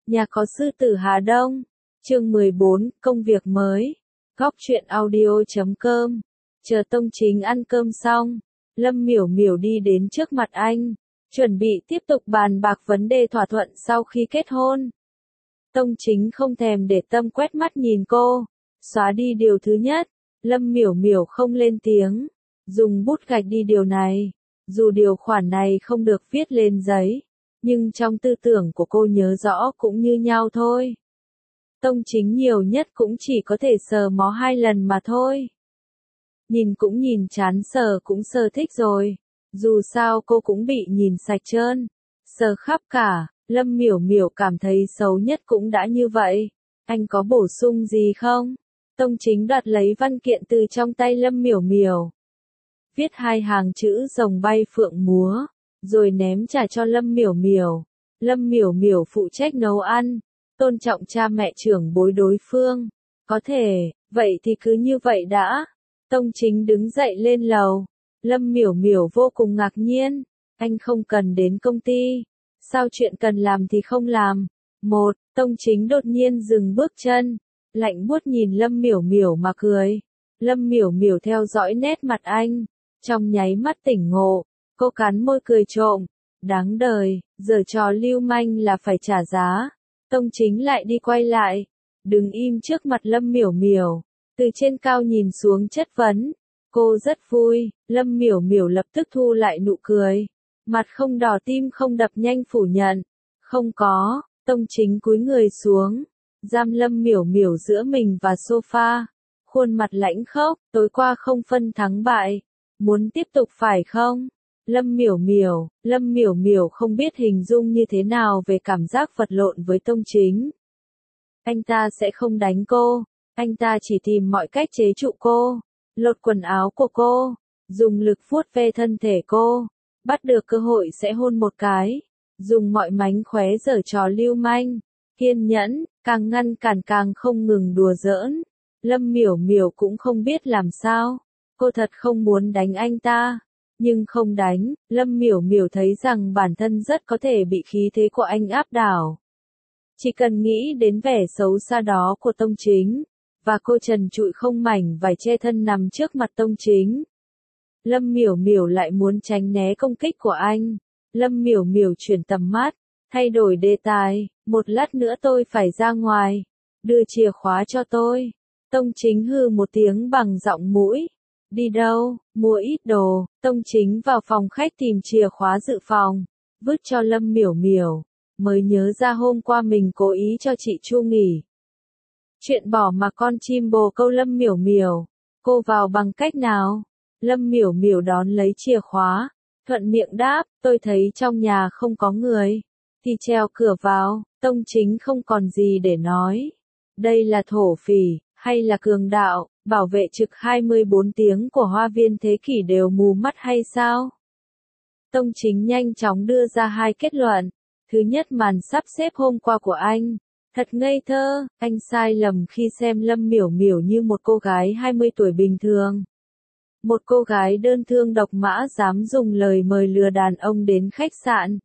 Nhà có sư tử Hà Đông. Chương 14, công việc mới. Góc truyện audio.com. Chờ Tông Chính ăn cơm xong, Lâm Miểu Miểu đi đến trước mặt anh, chuẩn bị tiếp tục bàn bạc vấn đề thỏa thuận sau khi kết hôn. Tông Chính không thèm để tâm quét mắt nhìn cô, xóa đi điều thứ nhất. Lâm Miểu Miểu không lên tiếng, dùng bút gạch đi điều này. Dù điều khoản này không được viết lên giấy, nhưng trong tư tưởng của cô nhớ rõ cũng như nhau thôi. Tông Chính nhiều nhất cũng chỉ có thể sờ mó 2 lần mà thôi. Nhìn cũng nhìn chán, sờ cũng sờ thích rồi. Dù sao cô cũng bị nhìn sạch trơn, sờ khắp cả. Lâm Miểu Miểu cảm thấy xấu nhất cũng đã như vậy. Anh có bổ sung gì không? Tông Chính đoạt lấy văn kiện từ trong tay Lâm Miểu Miểu, viết 2 hàng chữ rồng bay phượng múa, rồi ném trả cho Lâm Miểu Miểu. Lâm Miểu Miểu phụ trách nấu ăn, tôn trọng cha mẹ trưởng bối đối phương. Có thể, vậy thì cứ như vậy đã. Tông Chính đứng dậy lên lầu. Lâm Miểu Miểu vô cùng ngạc nhiên. Anh không cần đến công ty. Sao chuyện cần làm thì không làm? Tông Chính đột nhiên dừng bước chân, lạnh buốt nhìn Lâm Miểu Miểu mà cười. Lâm Miểu Miểu theo dõi nét mặt anh, trong nháy mắt tỉnh ngộ, cô cắn môi cười trộm. Đáng đời, giở trò lưu manh là phải trả giá. Tông Chính lại đi quay lại, đứng im trước mặt Lâm Miểu Miểu, từ trên cao nhìn xuống chất vấn. Cô rất vui. Lâm Miểu Miểu lập tức thu lại nụ cười, mặt không đỏ tim không đập nhanh phủ nhận. Không có. Tông Chính cúi người xuống, giam Lâm Miểu Miểu giữa mình và sofa, khuôn mặt lãnh khốc. Tối qua không phân thắng bại, muốn tiếp tục phải không? Lâm Miểu Miểu không biết hình dung như thế nào về cảm giác vật lộn với Tông Chính. Anh ta sẽ không đánh cô, anh ta chỉ tìm mọi cách chế trụ cô, lột quần áo của cô, dùng lực vuốt ve thân thể cô, bắt được cơ hội sẽ hôn một cái, dùng mọi mánh khóe giở trò lưu manh, kiên nhẫn, càng ngăn cản càng không ngừng đùa giỡn. Lâm Miểu Miểu cũng không biết làm sao, cô thật không muốn đánh anh ta, nhưng không đánh. Lâm Miểu Miểu thấy rằng bản thân rất có thể bị khí thế của anh áp đảo. Chỉ cần nghĩ đến vẻ xấu xa đó của Tông Chính, và cô trần trụi không mảnh vải che thân nằm trước mặt Tông Chính, Lâm Miểu Miểu lại muốn tránh né công kích của anh. Lâm Miểu Miểu chuyển tầm mắt, thay đổi đề tài. Một lát nữa tôi phải ra ngoài, đưa chìa khóa cho tôi. Tông Chính hừ một tiếng bằng giọng mũi. Đi đâu? Mua ít đồ. Tông Chính vào phòng khách tìm chìa khóa dự phòng, vứt cho Lâm Miểu Miểu, mới nhớ ra hôm qua mình cố ý cho chị Chu nghỉ. Chuyện bỏ mà con chim bồ câu Lâm Miểu Miểu. Cô vào bằng cách nào? Lâm Miểu Miểu đón lấy chìa khóa, thuận miệng đáp, tôi thấy trong nhà không có người, thì treo cửa vào. Tông Chính không còn gì để nói. Đây là thổ phỉ, hay là cường đạo, bảo vệ trực 24 tiếng của Hoa Viên Thế Kỷ đều mù mắt hay sao? Tông Chính nhanh chóng đưa ra 2 kết luận. Thứ nhất, màn sắp xếp hôm qua của anh thật ngây thơ, anh sai lầm khi xem Lâm Miểu Miểu như một cô gái 20 tuổi bình thường. Một cô gái đơn thương độc mã dám dùng lời mời lừa đàn ông đến khách sạn,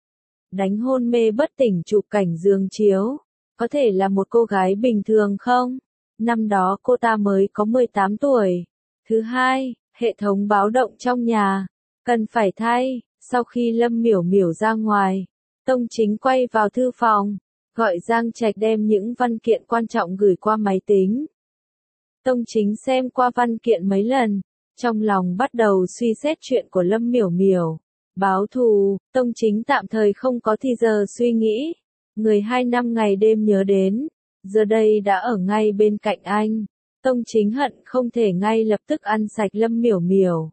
đánh hôn mê bất tỉnh chụp cảnh giường chiếu. Có thể là một cô gái bình thường không? Năm đó cô ta mới có 18 tuổi. Thứ hai, hệ thống báo động trong nhà cần phải thay. Sau khi Lâm Miểu Miểu ra ngoài, Tông Chính quay vào thư phòng, gọi Giang Trạch đem những văn kiện quan trọng gửi qua máy tính. Tông Chính xem qua văn kiện mấy lần, trong lòng bắt đầu suy xét chuyện của Lâm Miểu Miểu. Báo thù. Tông Chính tạm thời không có thì giờ suy nghĩ. Người 2 năm ngày đêm nhớ đến, giờ đây đã ở ngay bên cạnh anh. Tông Chính hận không thể ngay lập tức ăn sạch Lâm Miểu Miểu.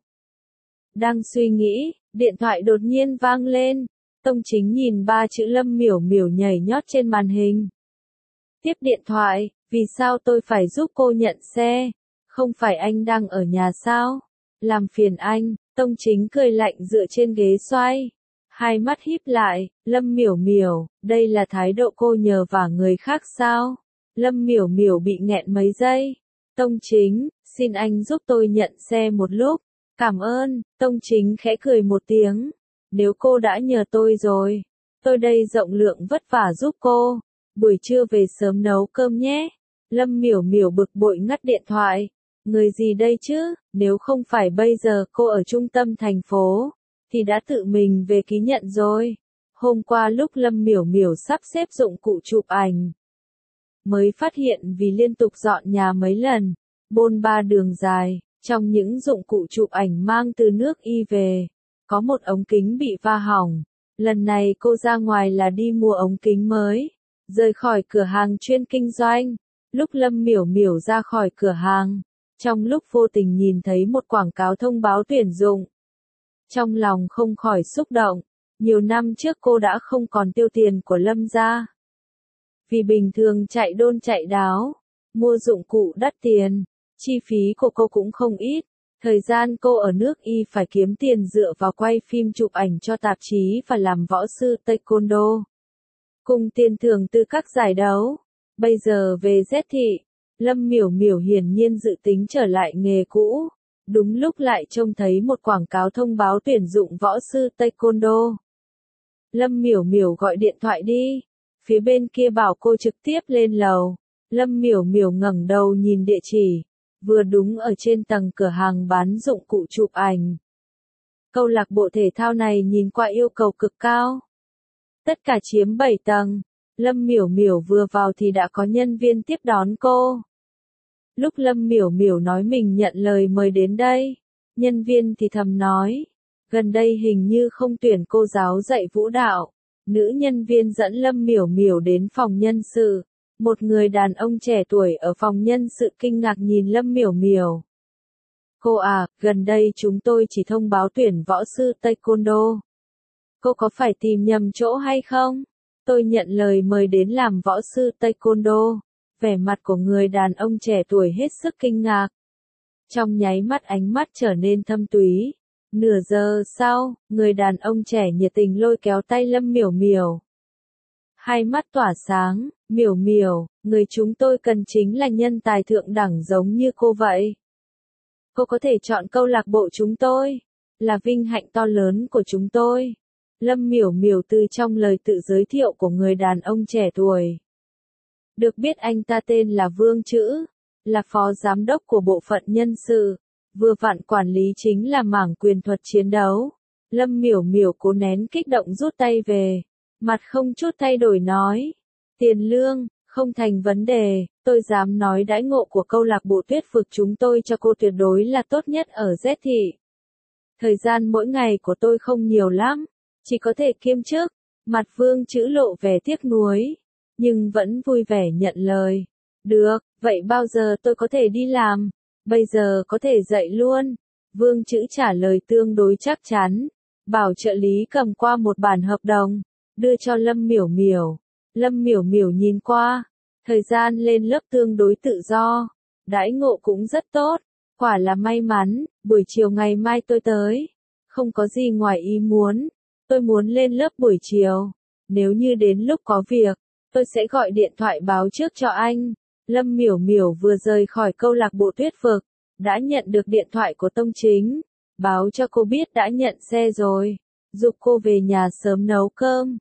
Đang suy nghĩ, điện thoại đột nhiên vang lên. Tông Chính nhìn 3 chữ Lâm Miểu Miểu nhảy nhót trên màn hình. Tiếp điện thoại. Vì sao tôi phải giúp cô nhận xe? Không phải anh đang ở nhà sao? Làm phiền anh. Tông Chính cười lạnh dựa trên ghế xoay, hai mắt híp lại. Lâm Miểu Miểu, đây là thái độ cô nhờ vả người khác sao? Lâm Miểu Miểu bị nghẹn mấy giây. Tông Chính, xin anh giúp tôi nhận xe một lúc. Cảm ơn. Tông Chính khẽ cười một tiếng. Nếu cô đã nhờ tôi rồi, tôi đây rộng lượng vất vả giúp cô. buổi trưa về sớm nấu cơm nhé. Lâm Miểu Miểu bực bội ngắt điện thoại. Người gì đây chứ, nếu không phải bây giờ cô ở trung tâm thành phố, thì đã tự mình về ký nhận rồi. Hôm qua lúc Lâm Miểu Miểu sắp xếp dụng cụ chụp ảnh, mới phát hiện vì liên tục dọn nhà mấy lần, bôn ba đường dài, trong những dụng cụ chụp ảnh mang từ nước Y về, có một ống kính bị va hỏng. Lần này cô ra ngoài là đi mua ống kính mới, rời khỏi cửa hàng chuyên kinh doanh. Lúc Lâm Miểu Miểu ra khỏi cửa hàng, trong lúc vô tình nhìn thấy một quảng cáo thông báo tuyển dụng, trong lòng không khỏi xúc động. Nhiều năm trước cô đã không còn tiêu tiền của Lâm gia. Vì bình thường chạy đôn chạy đáo, mua dụng cụ đắt tiền, chi phí của cô cũng không ít. Thời gian cô ở nước Y phải kiếm tiền dựa vào quay phim chụp ảnh cho tạp chí và làm võ sư taekwondo, cùng tiền thưởng từ các giải đấu. Bây giờ về Z thị, Lâm Miểu Miểu hiển nhiên dự tính trở lại nghề cũ. Đúng lúc lại trông thấy một quảng cáo thông báo tuyển dụng võ sư taekwondo. Lâm Miểu Miểu gọi điện thoại đi. Phía bên kia bảo cô trực tiếp lên lầu. Lâm Miểu Miểu ngẩng đầu nhìn địa chỉ, vừa đúng ở trên tầng cửa hàng bán dụng cụ chụp ảnh. Câu lạc bộ thể thao này nhìn qua yêu cầu cực cao. Tất cả chiếm 7 tầng. Lâm Miểu Miểu vừa vào thì đã có nhân viên tiếp đón cô. Lúc Lâm Miểu Miểu nói mình nhận lời mời đến đây, nhân viên thì thầm nói, gần đây hình như không tuyển cô giáo dạy vũ đạo. Nữ nhân viên dẫn Lâm Miểu Miểu đến phòng nhân sự. Một người đàn ông trẻ tuổi ở phòng nhân sự kinh ngạc nhìn Lâm Miểu Miểu. Cô à, gần đây chúng tôi chỉ thông báo tuyển võ sư taekwondo. Cô có phải tìm nhầm chỗ hay không? Tôi nhận lời mời đến làm võ sư taekwondo. Vẻ mặt của người đàn ông trẻ tuổi hết sức kinh ngạc. Trong nháy mắt ánh mắt trở nên thâm túy. Nửa giờ sau, người đàn ông trẻ nhiệt tình lôi kéo tay Lâm Miểu Miểu. Hai mắt tỏa sáng, Miểu Miểu, người chúng tôi cần chính là nhân tài thượng đẳng giống như cô vậy. Cô có thể chọn câu lạc bộ chúng tôi, là vinh hạnh to lớn của chúng tôi. Lâm Miểu Miểu từ trong lời tự giới thiệu của người đàn ông trẻ tuổi. Được biết anh ta tên là Vương Chữ, là phó giám đốc của bộ phận nhân sự, vừa vặn quản lý chính là mảng quyền thuật chiến đấu. Lâm Miểu Miểu cố nén kích động rút tay về, mặt không chút thay đổi nói, tiền lương, không thành vấn đề, tôi dám nói đãi ngộ của câu lạc bộ tuyết vực chúng tôi cho cô tuyệt đối là tốt nhất ở Z thị. Thời gian mỗi ngày của tôi không nhiều lắm, chỉ có thể kiêm chức. Mặt Vương Chữ lộ vẻ tiếc nuối, nhưng vẫn vui vẻ nhận lời. Được, vậy bao giờ tôi có thể đi làm? Bây giờ có thể dậy luôn. Vương Chữ trả lời tương đối chắc chắn, bảo trợ lý cầm qua một bản hợp đồng, đưa cho Lâm Miểu Miểu. Lâm Miểu Miểu nhìn qua, thời gian lên lớp tương đối tự do, đãi ngộ cũng rất tốt, quả là may mắn. Buổi chiều ngày mai tôi tới, không có gì ngoài ý muốn, tôi muốn lên lớp buổi chiều, nếu như đến lúc có việc, tôi sẽ gọi điện thoại báo trước cho anh. Lâm Miểu Miểu vừa rời khỏi câu lạc bộ tuyết vực, đã nhận được điện thoại của Tông Chính, báo cho cô biết đã nhận xe rồi, giục cô về nhà sớm nấu cơm,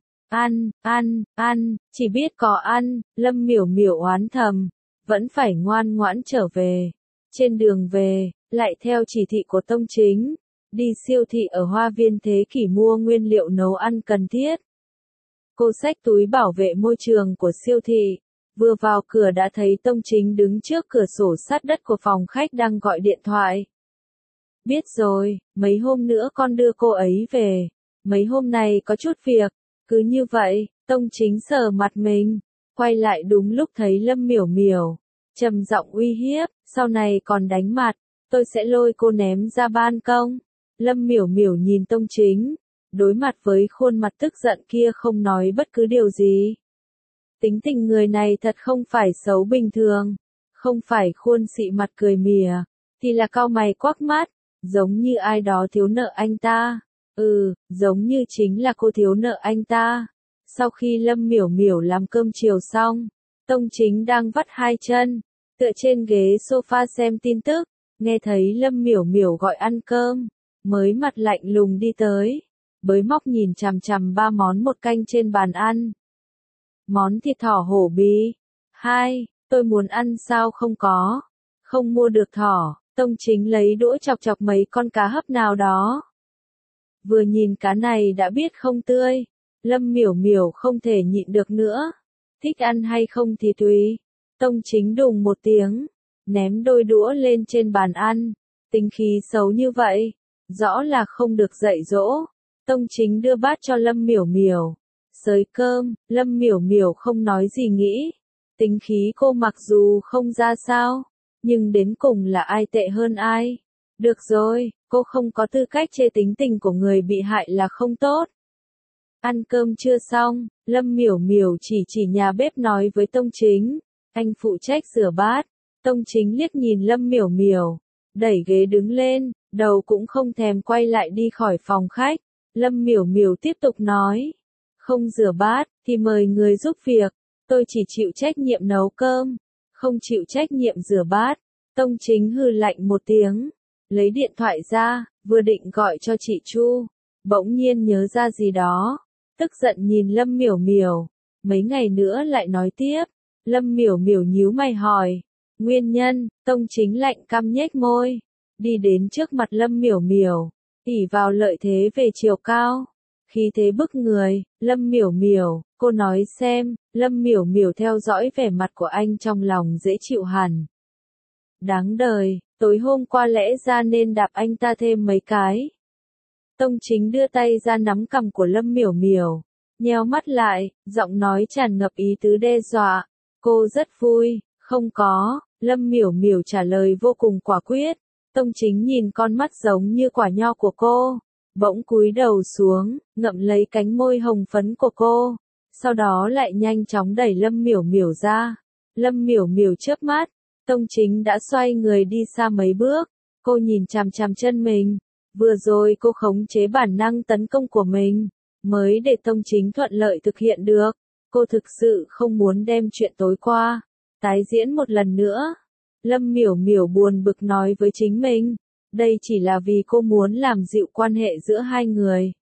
ăn, chỉ biết có ăn. Lâm Miểu Miểu oán thầm, vẫn phải ngoan ngoãn trở về. Trên đường về, lại theo chỉ thị của Tông Chính, đi siêu thị ở Hoa Viên Thế Kỷ mua nguyên liệu nấu ăn cần thiết. Cô xách túi bảo vệ môi trường của siêu thị, vừa vào cửa đã thấy Tông Chính đứng trước cửa sổ sát đất của phòng khách đang gọi điện thoại. Biết rồi, mấy hôm nữa con đưa cô ấy về, mấy hôm này có chút việc. Cứ như vậy, Tông Chính sờ mặt mình, quay lại đúng lúc thấy Lâm Miểu Miểu, trầm giọng uy hiếp, sau này còn đánh mặt, tôi sẽ lôi cô ném ra ban công. Lâm Miểu Miểu nhìn Tông Chính, đối mặt với khuôn mặt tức giận kia không nói bất cứ điều gì. Tính tình người này thật không phải xấu bình thường, không phải khuôn xị mặt cười mỉa, thì là cau mày quắc mắt, giống như ai đó thiếu nợ anh ta. Giống như chính là cô thiếu nợ anh ta. Sau khi Lâm Miểu Miểu làm cơm chiều xong, Tông Chính đang vắt hai chân, tựa trên ghế sofa xem tin tức, nghe thấy Lâm Miểu Miểu gọi ăn cơm, mới mặt lạnh lùng đi tới, bới móc nhìn chằm chằm ba món một canh trên bàn ăn. Món thịt thỏ hổ bì. 2. Tôi muốn ăn sao không có. Không mua được thỏ. Tông Chính lấy đũa chọc chọc mấy con cá hấp nào đó. Vừa nhìn cá này đã biết không tươi. Lâm Miểu Miểu không thể nhịn được nữa. Thích ăn hay không thì tùy. Tông Chính đùng một tiếng, ném đôi đũa lên trên bàn ăn. Tính khí xấu như vậy, rõ là không được dạy dỗ. Tông Chính đưa bát cho Lâm Miểu Miểu. Xới cơm, Lâm Miểu Miểu không nói gì nghĩ. Tính khí cô mặc dù không ra sao, nhưng đến cùng là ai tệ hơn ai. Được rồi, cô không có tư cách chê tính tình của người bị hại là không tốt. Ăn cơm chưa xong, Lâm Miểu Miểu chỉ nhà bếp nói với Tông Chính. Anh phụ trách rửa bát. Tông Chính liếc nhìn Lâm Miểu Miểu, đẩy ghế đứng lên, đầu cũng không thèm quay lại đi khỏi phòng khách. Lâm Miểu Miểu tiếp tục nói. Không rửa bát, thì mời người giúp việc. Tôi chỉ chịu trách nhiệm nấu cơm, không chịu trách nhiệm rửa bát. Tông Chính hừ lạnh một tiếng, lấy điện thoại ra, vừa định gọi cho chị Chu. Bỗng nhiên nhớ ra gì đó, tức giận nhìn Lâm Miểu Miểu. Mấy ngày nữa lại nói tiếp. Lâm Miểu Miểu nhíu mày hỏi. Nguyên nhân. Tông Chính lạnh căm nhếch môi, đi đến trước mặt Lâm Miểu Miểu, ỷ vào lợi thế về chiều cao, khí thế bức người. Lâm Miểu Miểu, cô nói xem. Lâm Miểu Miểu theo dõi vẻ mặt của anh trong lòng dễ chịu hẳn. Đáng đời, tối hôm qua lẽ ra nên đạp anh ta thêm mấy cái. Tông Chính đưa tay ra nắm cằm của Lâm Miểu Miểu, nheo mắt lại, giọng nói tràn ngập ý tứ đe dọa. Cô rất vui. Không có. Lâm Miểu Miểu trả lời vô cùng quả quyết. Tông Chính nhìn con mắt giống như quả nho của cô, bỗng cúi đầu xuống, ngậm lấy cánh môi hồng phấn của cô, sau đó lại nhanh chóng đẩy Lâm Miểu Miểu ra. Lâm Miểu Miểu chớp mắt, Tông Chính đã xoay người đi xa mấy bước. Cô nhìn chằm chằm chân mình. Vừa rồi cô khống chế bản năng tấn công của mình, mới để Tông Chính thuận lợi thực hiện được. Cô thực sự không muốn đem chuyện tối qua tái diễn một lần nữa. Lâm Miểu Miểu buồn bực nói với chính mình, đây chỉ là vì cô muốn làm dịu quan hệ giữa hai người.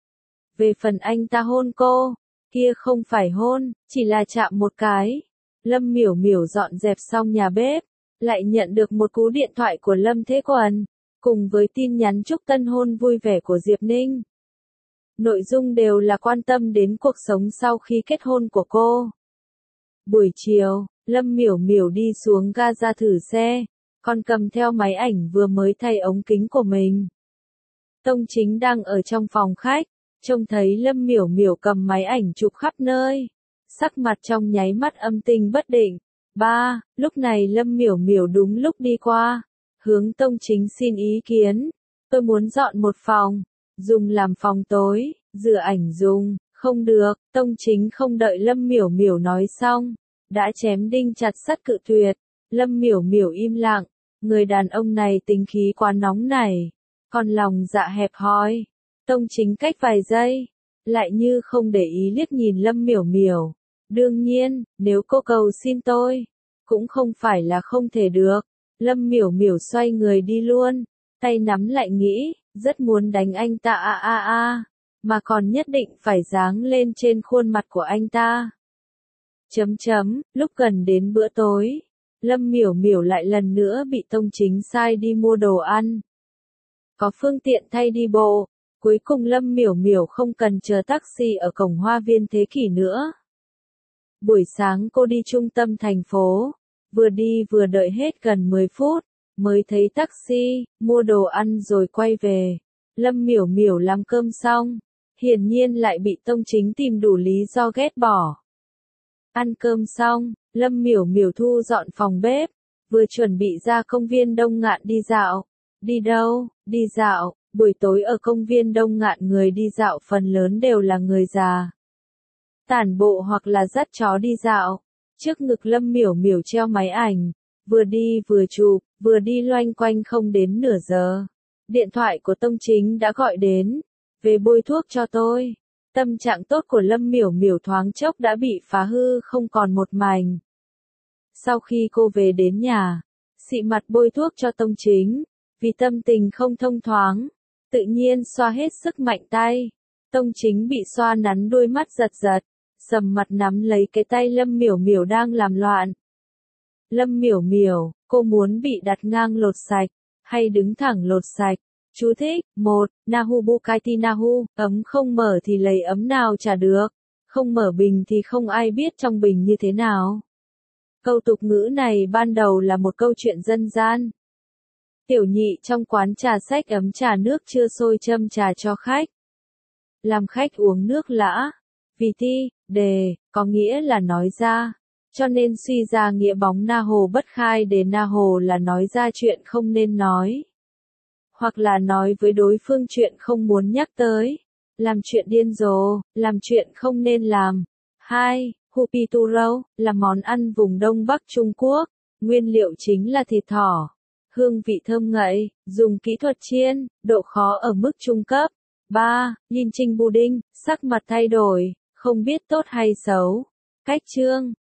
Về phần anh ta hôn cô, kia không phải hôn, chỉ là chạm một cái. Lâm Miểu Miểu dọn dẹp xong nhà bếp, lại nhận được một cú điện thoại của Lâm Thế Quần, cùng với tin nhắn chúc tân hôn vui vẻ của Diệp Ninh. Nội dung đều là quan tâm đến cuộc sống sau khi kết hôn của cô. Buổi chiều, Lâm Miểu Miểu đi xuống ga ra thử xe, còn cầm theo máy ảnh vừa mới thay ống kính của mình. Tông Chính đang ở trong phòng khách, trông thấy Lâm Miểu Miểu cầm máy ảnh chụp khắp nơi, sắc mặt trong nháy mắt âm tình bất định. Lúc này Lâm Miểu Miểu đúng lúc đi qua, hướng Tông Chính xin ý kiến. Tôi muốn dọn một phòng, dùng làm phòng tối, rửa ảnh dùng. Không được. Tông Chính không đợi Lâm Miểu Miểu nói xong, đã chém đinh chặt sắt cự tuyệt. Lâm Miểu Miểu im lặng, người đàn ông này tính khí quá nóng nảy, còn lòng dạ hẹp hòi. Tông Chính cách vài giây, lại như không để ý liếc nhìn Lâm Miểu Miểu. Đương nhiên, nếu cô cầu xin tôi, cũng không phải là không thể được. Lâm Miểu Miểu xoay người đi luôn, tay nắm lại nghĩ, rất muốn đánh anh ta mà còn nhất định phải giáng lên trên khuôn mặt của anh ta. Lúc gần đến bữa tối, Lâm Miểu Miểu lại lần nữa bị Tông Chính sai đi mua đồ ăn. Có phương tiện thay đi bộ, cuối cùng Lâm Miểu Miểu không cần chờ taxi ở cổng Hoa viên Thế Kỷ nữa. Buổi sáng cô đi trung tâm thành phố, vừa đi vừa đợi hết gần 10 phút, mới thấy taxi, mua đồ ăn rồi quay về. Lâm Miểu Miểu làm cơm xong, hiển nhiên lại bị Tông Chính tìm đủ lý do ghét bỏ. Ăn cơm xong, Lâm Miểu Miểu thu dọn phòng bếp, vừa chuẩn bị ra công viên Đông Ngạn đi dạo. Đi đâu? Đi dạo. Buổi tối ở công viên Đông Ngạn người đi dạo phần lớn đều là người già, tản bộ hoặc là dắt chó đi dạo. Trước ngực Lâm Miểu Miểu treo máy ảnh, vừa đi vừa chụp, vừa đi loanh quanh không đến nửa giờ. Điện thoại của Tông Chính đã gọi đến, về bôi thuốc cho tôi. Tâm trạng tốt của Lâm Miểu Miểu thoáng chốc đã bị phá hư không còn một mảnh. Sau khi cô về đến nhà, xị mặt bôi thuốc cho Tông Chính, vì tâm tình không thông thoáng, tự nhiên xoa hết sức mạnh tay. Tông Chính bị xoa nắn đôi mắt giật giật, sầm mặt nắm lấy cái tay Lâm Miểu Miểu đang làm loạn. Lâm Miểu Miểu, cô muốn bị đặt ngang lột sạch, hay đứng thẳng lột sạch? Chú thích, 1. Nahu Bukaiti Nahu, ấm không mở thì lấy ấm nào trả được, không mở bình thì không ai biết trong bình như thế nào. Câu tục ngữ này ban đầu là một câu chuyện dân gian. Tiểu nhị trong quán trà xách ấm trà nước chưa sôi châm trà cho khách. Làm khách uống nước lã. Vì ti, đề, có nghĩa là nói ra. Cho nên suy ra nghĩa bóng na hồ bất khai đề na hồ là nói ra chuyện không nên nói. Hoặc là nói với đối phương chuyện không muốn nhắc tới. Làm chuyện điên rồ, làm chuyện không nên làm. 2. Hupi tu râu, là món ăn vùng Đông Bắc Trung Quốc. Nguyên liệu chính là thịt thỏ. Hương vị thơm ngậy, dùng kỹ thuật chiên, độ khó ở mức trung cấp. 3. Yin Trinh Bù Đinh, sắc mặt thay đổi, không biết tốt hay xấu. Cách chương